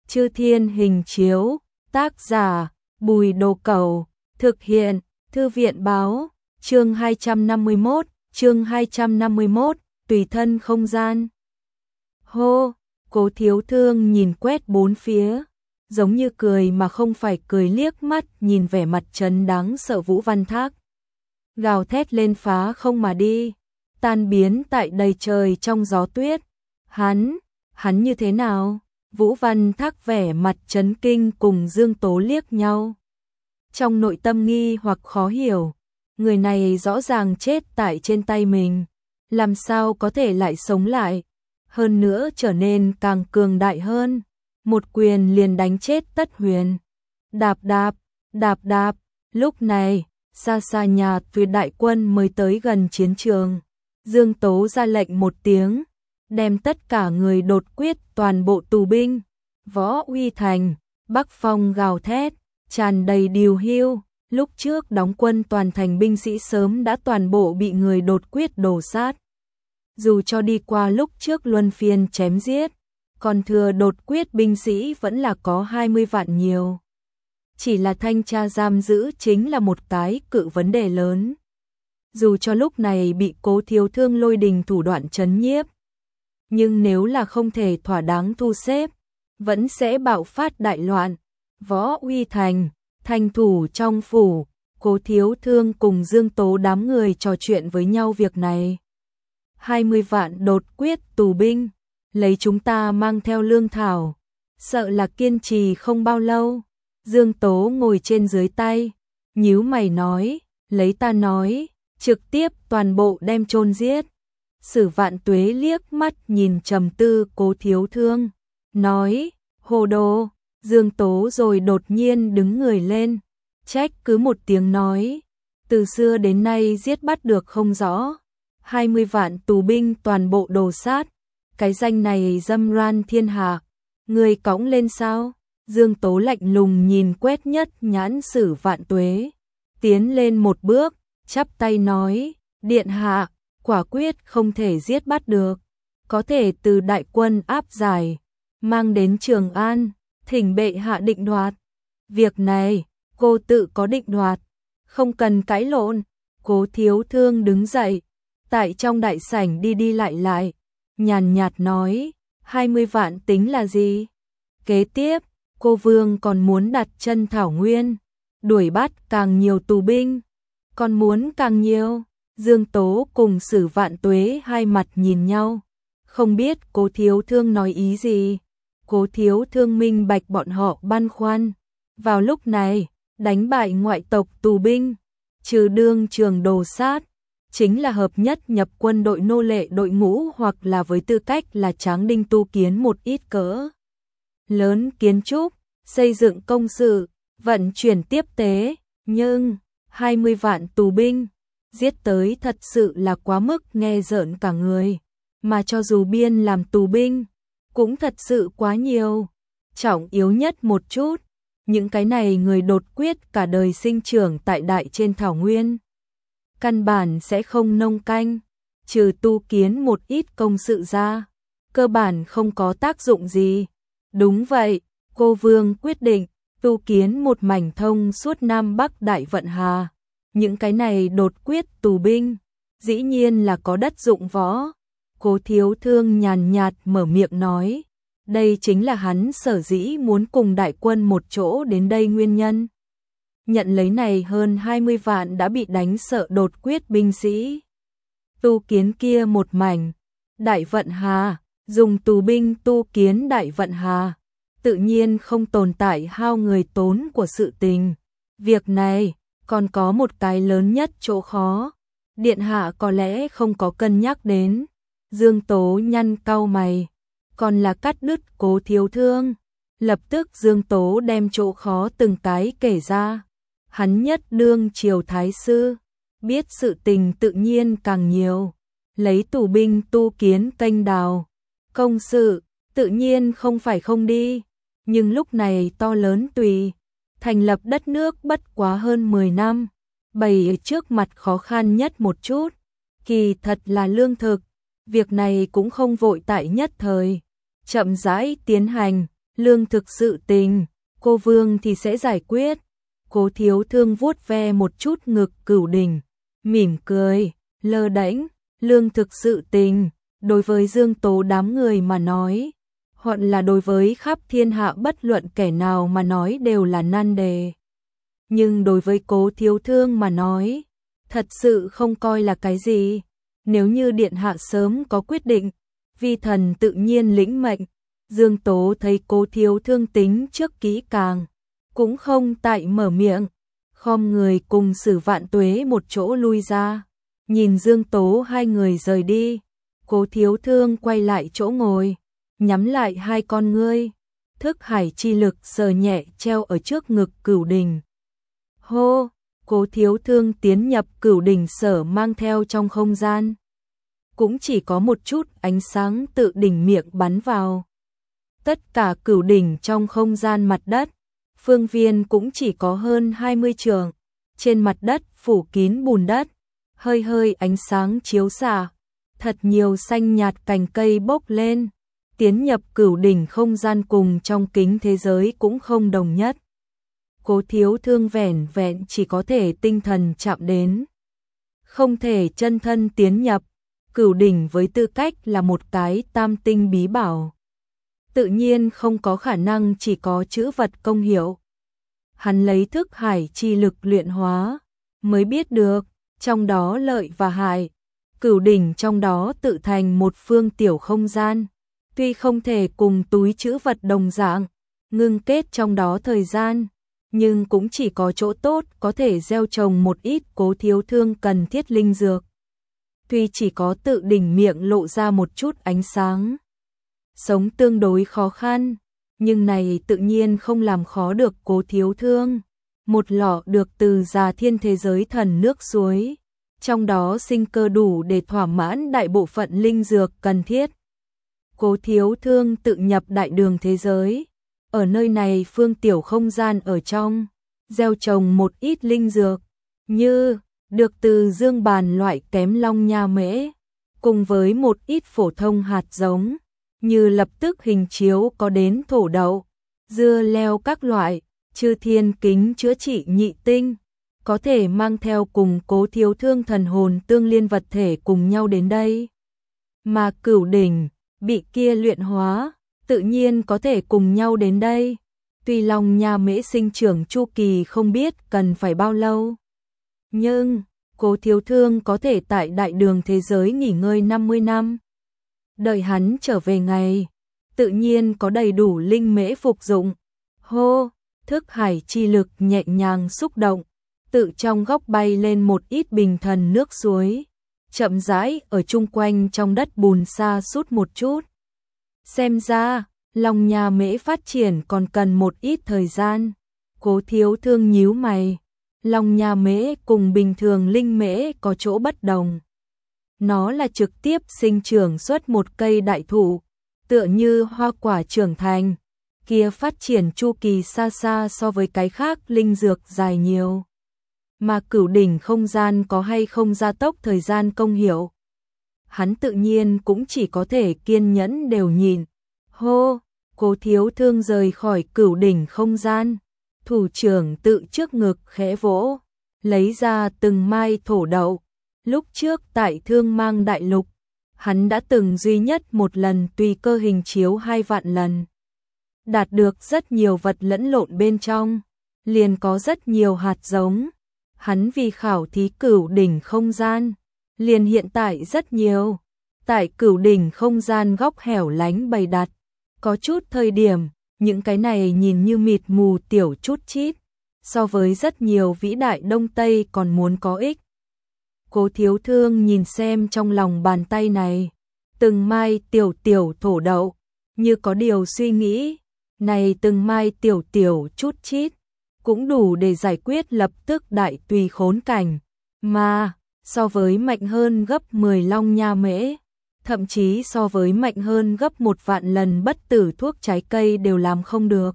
Chư Thiên Hình Chiếu, tác giả Bùi Đồ Cẩu, thực hiện Thư viện Báo, chương 251, tùy thân không gian. Hô, Cố Thiếu Thương nhìn quét bốn phía, giống như cười mà không phải cười, liếc mắt nhìn vẻ mặt trấn đáng sợ Vũ Văn Thác. Gào thét lên phá không mà đi, tan biến tại đầy trời trong gió tuyết. Hắn như thế nào? Vũ Văn Thác vẻ mặt chấn kinh cùng Dương Tố liếc nhau. Trong nội tâm nghi hoặc khó hiểu, người này rõ ràng chết tại trên tay mình, làm sao có thể lại sống lại, hơn nữa trở nên càng cường đại hơn, một quyền liền đánh chết Tất Huyền. Đạp đạp, lúc này, xa xa nhà Tuyệt đại quân mới tới gần chiến trường. Dương Tố ra lệnh một tiếng, đem tất cả người đột quyết toàn bộ tù binh. Võ Uy Thành, Bắc Phong gào thét, tràn đầy điều hưu, lúc trước đóng quân toàn thành binh sĩ sớm đã toàn bộ bị người đột quyết đổ sát. Dù cho đi qua lúc trước luân phiên chém giết, còn thừa đột quyết binh sĩ vẫn là có 20 vạn nhiều. Chỉ là thanh tra giam giữ chính là một cái cự vấn đề lớn. Dù cho lúc này bị Cố Thiếu Thương lôi đình thủ đoạn trấn nhiếp, nhưng nếu là không thể thỏa đáng thu xếp, vẫn sẽ bạo phát đại loạn. Võ Uy Thành, thành thủ trong phủ, Cố Thiếu Thương cùng Dương Tố đám người trò chuyện với nhau việc này. 20 vạn đột quyết tù binh, lấy chúng ta mang theo lương thảo, sợ là kiên trì không bao lâu. Dương Tố ngồi trên dưới tay, nhíu mày nói, lấy ta nói, trực tiếp toàn bộ đem chôn giết. Sử Vạn Tuế liếc mắt nhìn trầm tư Cố Thiếu Thương, nói, hồ đồ. Dương Tố rồi đột nhiên đứng người lên, trách cứ một tiếng nói, từ xưa đến nay giết bắt được không rõ, 20 vạn tù binh toàn bộ đồ sát, cái danh này dâm ran thiên hạ, người cõng lên sao? Dương Tố lạnh lùng nhìn quét nhất nhãn Sử Vạn Tuế, tiến lên một bước, chắp tay nói, điện hạ, quả quyết không thể giết bắt được, có thể từ đại quân áp giải, mang đến Trường An, thỉnh bệ hạ định đoạt. Việc này, cô tự có định đoạt, không cần cãi lộn. Cố Thiếu Thương đứng dậy, tại trong đại sảnh đi đi lại, nhàn nhạt nói, 20 vạn tính là gì? Kế tiếp, cô Vương còn muốn đặt chân Thảo Nguyên, đuổi bắt càng nhiều tù binh, còn muốn càng nhiều. Dương Tố cùng Sử Vạn Tuế hai mặt nhìn nhau, không biết Cố Thiếu Thương nói ý gì. Cố Thiếu Thương minh bạch bọn họ băn khoăn. Vào lúc này, đánh bại ngoại tộc tù binh, trừ đương trường đồ sát, chính là hợp nhất nhập quân đội nô lệ đội ngũ hoặc là với tư cách là tráng đinh tu kiến một ít cỡ lớn kiến trúc, xây dựng công sự, vận chuyển tiếp tế, nhưng 20 vạn tù binh, giết tới thật sự là quá mức nghe rợn cả người, mà cho dù biên làm tù binh, cũng thật sự quá nhiều. Trọng yếu nhất một chút, những cái này người đột quyết cả đời sinh trưởng tại đại trên thảo nguyên, căn bản sẽ không nông canh, trừ tu kiến một ít công sự ra, cơ bản không có tác dụng gì. Đúng vậy, cô Vương quyết định tu kiến một mảnh thông suốt Nam Bắc Đại Vận Hà. Những cái này đột quyết tù binh, dĩ nhiên là có đất dụng võ. Cố Thiếu Thương nhàn nhạt mở miệng nói, đây chính là hắn sở dĩ muốn cùng đại quân một chỗ đến đây nguyên nhân. Nhận lấy này hơn 20 vạn đã bị đánh sợ đột quyết binh sĩ. Tu kiến kia một mảnh, Đại Vận Hà, dùng tù binh tu kiến Đại Vận Hà, tự nhiên không tồn tại hao người tốn của sự tình. Việc này, còn có một cái lớn nhất chỗ khó, điện hạ có lẽ không có cân nhắc đến. Dương Tố nhăn cau mày, còn là cắt đứt Cố Thiếu Thương. Lập tức Dương Tố đem chỗ khó từng cái kể ra. Hắn nhất đương triều thái sư, biết sự tình tự nhiên càng nhiều. Lấy tù binh tu kiến kênh đào, công sự, tự nhiên không phải không đi. Nhưng lúc này to lớn tùy, thành lập đất nước bất quá hơn 10 năm. Bày trước mặt khó khăn nhất một chút, kỳ thật là lương thực. Việc này cũng không vội tại nhất thời, chậm rãi tiến hành, lương thực sự tình, cô Vương thì sẽ giải quyết. Cố Thiếu Thương vuốt ve một chút ngực Cửu Đỉnh, mỉm cười, lơ đễnh, lương thực sự tình, đối với Dương Tố đám người mà nói, hoặc là đối với khắp thiên hạ bất luận kẻ nào mà nói đều là nan đề. Nhưng đối với Cố Thiếu Thương mà nói, thật sự không coi là cái gì. Nếu như điện hạ sớm có quyết định, vi thần tự nhiên lĩnh mệnh. Dương Tố thấy Cố Thiếu Thương tính trước kỹ càng, cũng không tại mở miệng, khom người cùng Sử Vạn Tuế một chỗ lui ra. Nhìn Dương Tố hai người rời đi, Cố Thiếu Thương quay lại chỗ ngồi, nhắm lại hai con ngươi, thức hải chi lực sờ nhẹ treo ở trước ngực Cửu Đỉnh. Hô, Cố Thiếu Thương tiến nhập Cửu Đỉnh sở mang theo trong không gian. Cũng chỉ có một chút ánh sáng tự đỉnh miệng bắn vào. Tất cả Cửu Đỉnh trong không gian mặt đất, phương viên cũng chỉ có hơn 20 trượng, trên mặt đất phủ kín bùn đất, hơi hơi ánh sáng chiếu xạ, thật nhiều xanh nhạt cành cây bốc lên, tiến nhập Cửu Đỉnh không gian cùng trong kính thế giới cũng không đồng nhất. Cố Thiếu Thương vẻn vẹn chỉ có thể tinh thần chạm đến, không thể chân thân tiến nhập. Cửu Đỉnh với tư cách là một cái tam tinh bí bảo, tự nhiên không có khả năng chỉ có chữ vật công hiệu. Hắn lấy thức hải chi lực luyện hóa, mới biết được, trong đó lợi và hại. Cửu Đỉnh trong đó tự thành một phương tiểu không gian, tuy không thể cùng túi chữ vật đồng dạng, ngưng kết trong đó thời gian, nhưng cũng chỉ có chỗ tốt có thể gieo trồng một ít Cố Thiếu Thương cần thiết linh dược. Tuy chỉ có tự đỉnh miệng lộ ra một chút ánh sáng, sống tương đối khó khăn, nhưng này tự nhiên không làm khó được Cố Thiếu Thương. Một lọ được từ Già Thiên thế giới thần nước suối, trong đó sinh cơ đủ để thỏa mãn đại bộ phận linh dược cần thiết. Cố Thiếu Thương tự nhập đại đường thế giới, ở nơi này phương tiểu không gian ở trong, gieo trồng một ít linh dược, như được từ dương bàn loại kém long nha mễ, cùng với một ít phổ thông hạt giống, như lập tức hình chiếu có đến thổ đậu, dưa leo các loại, chư thiên kính chữa trị nhị tinh, có thể mang theo cùng Cố Thiếu Thương thần hồn tương liên vật thể cùng nhau đến đây. Mà Cửu Đỉnh, bị kia luyện hóa, tự nhiên có thể cùng nhau đến đây. Tuy long nha mễ sinh trưởng chu kỳ không biết cần phải bao lâu, nhưng Cố Thiếu Thương có thể tại đại đường thế giới nghỉ ngơi 50 năm. Đợi hắn trở về ngày, tự nhiên có đầy đủ linh mễ phục dụng. Hô, thức hải chi lực nhẹ nhàng xúc động, tự trong góc bay lên một ít bình thần nước suối, chậm rãi ở chung quanh trong đất bùn xa sút một chút. Xem ra, long nha mễ phát triển còn cần một ít thời gian. Cố Thiếu Thương nhíu mày. Long nha mễ cùng bình thường linh mễ có chỗ bất đồng. Nó là trực tiếp sinh trưởng xuất một cây đại thụ, tựa như hoa quả trưởng thành, kia phát triển chu kỳ xa xa so với cái khác linh dược dài nhiều. Mà Cửu Đỉnh không gian có hay không gia tốc thời gian công hiệu, hắn tự nhiên cũng chỉ có thể kiên nhẫn đều nhìn. Hô, Cố Thiếu Thương rời khỏi Cửu Đỉnh không gian, thủ trưởng tự trước ngực khẽ vỗ, lấy ra từng mai thổ đậu. Lúc trước tại Thương Mang Đại Lục, hắn đã từng duy nhất một lần tùy cơ hình chiếu 2 vạn lần. Đạt được rất nhiều vật lẫn lộn bên trong, liền có rất nhiều hạt giống. Hắn vì khảo thí Cửu Đỉnh không gian, liền hiện tại rất nhiều. Tại Cửu Đỉnh không gian góc hẻo lánh bày đặt, có chút thời điểm, những cái này nhìn như mịt mù tiểu chút chít, so với rất nhiều vĩ đại Đông Tây còn muốn có ích. Cố Thiếu Thương nhìn xem trong lòng bàn tay này, từng mai tiểu tiểu thổ đậu, như có điều suy nghĩ, này từng mai tiểu tiểu chút chít, cũng đủ để giải quyết lập tức đại tùy khốn cảnh, mà so với mạnh hơn gấp 10 long nha mễ, thậm chí so với mạnh hơn gấp 1 vạn lần bất tử thuốc trái cây đều làm không được.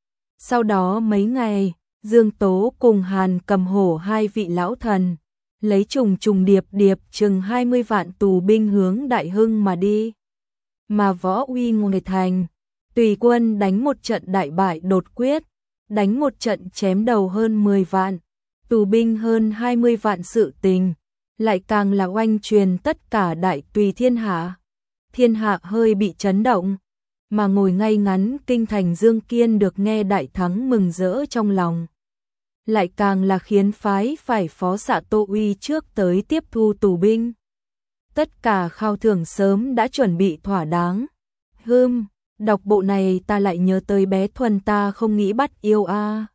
Sau đó mấy ngày, Dương Tố cùng Hàn Cầm Hổ hai vị lão thần, lấy trùng trùng điệp điệp chừng 20 vạn tù binh hướng Đại Hưng mà đi. Mà Võ Uy ngoài thành, Tùy quân đánh một trận đại bại đột quyết, đánh một trận chém đầu hơn 10 vạn, tù binh hơn 20 vạn, sự tình lại càng là oanh truyền tất cả đại tùy thiên hạ. Thiên hạ hơi bị chấn động, mà ngồi ngay ngắn kinh thành Dương Kiên được nghe đại thắng mừng rỡ trong lòng. Lại càng là khiến phái phải phó xạ Tô Uy trước tới tiếp thu tù binh. Tất cả khao thưởng sớm đã chuẩn bị thỏa đáng. Đọc bộ này ta lại nhớ tới bé Thuần, ta không nghĩ bắt yêu a.